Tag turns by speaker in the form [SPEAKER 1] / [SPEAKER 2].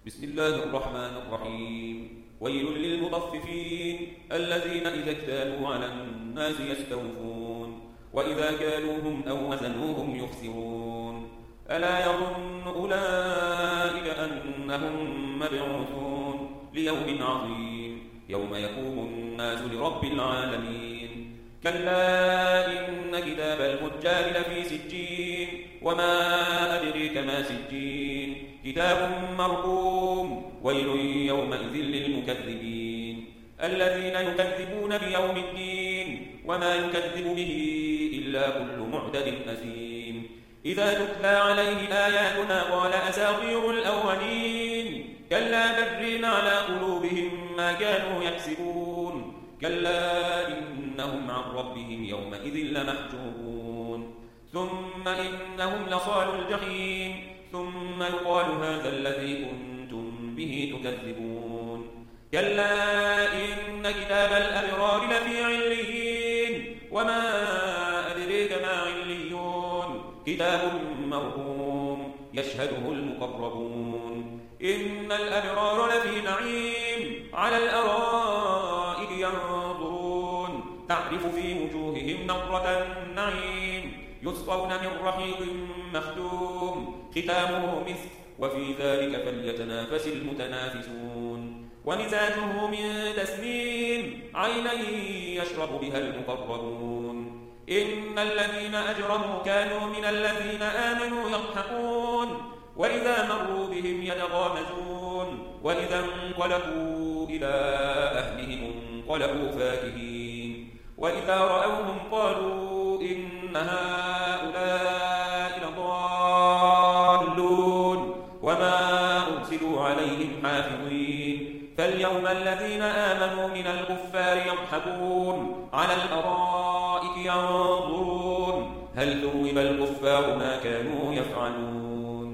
[SPEAKER 1] بسم الله الرحمن الرحيم. ويل للمطففين الذين إذا اكتالوا على الناس يستوفون وإذا كالوهم أو وزنوهم يخسرون. ألا يظن أولئك أنهم مبعوثون ليوم عظيم يوم يقوم الناس لرب العالمين. كلا إن كتاب الفجار لفي سجين وما أدريك ما سجين كتاب مرقوم. ويل يومئذ للمكذبين الذين يكذبون بيوم الدين وما يكذب به إلا كل معتد أثيم. إذا تتلى عليه آياتنا قال أساطير الأولين كلا برين على قلوبهم ما كانوا يكسبون. كلا إنهم عن ربهم يومئذ لمحجوبون. ثم إنهم لصالوا الجحيم ثم يقال هذا الذي كنتم به تكذبون. كلا إن كتاب الأبرار لفي عليين وما أدريك ما عليون كتاب مرقوم يشهده المقربون. إن الأبرار لفي نعيم على الأرائك ينظرون تعرف في وجوههم نضرة النعيم يسقون من رحيق مختوم ختامه مسك وفي ذلك فليتنافس المتنافسون. ومزاجه من تسنيم عينا يشرب بها المقربون. إن الذين أجرموا كانوا من الذين آمنوا يضحكون وإذا مروا بهم يتغامزون وإذا انقلبوا إلى أهلهم انقلبوا فاكهين وإذا رأوهم قالوا إن هؤلاء لضالون وما أرسلوا عليهم حافظين. فاليوم الذين آمنوا من الكفار يضحكون على الأرائك ينظرون هل ثوب الكفار ما كانوا يفعلون.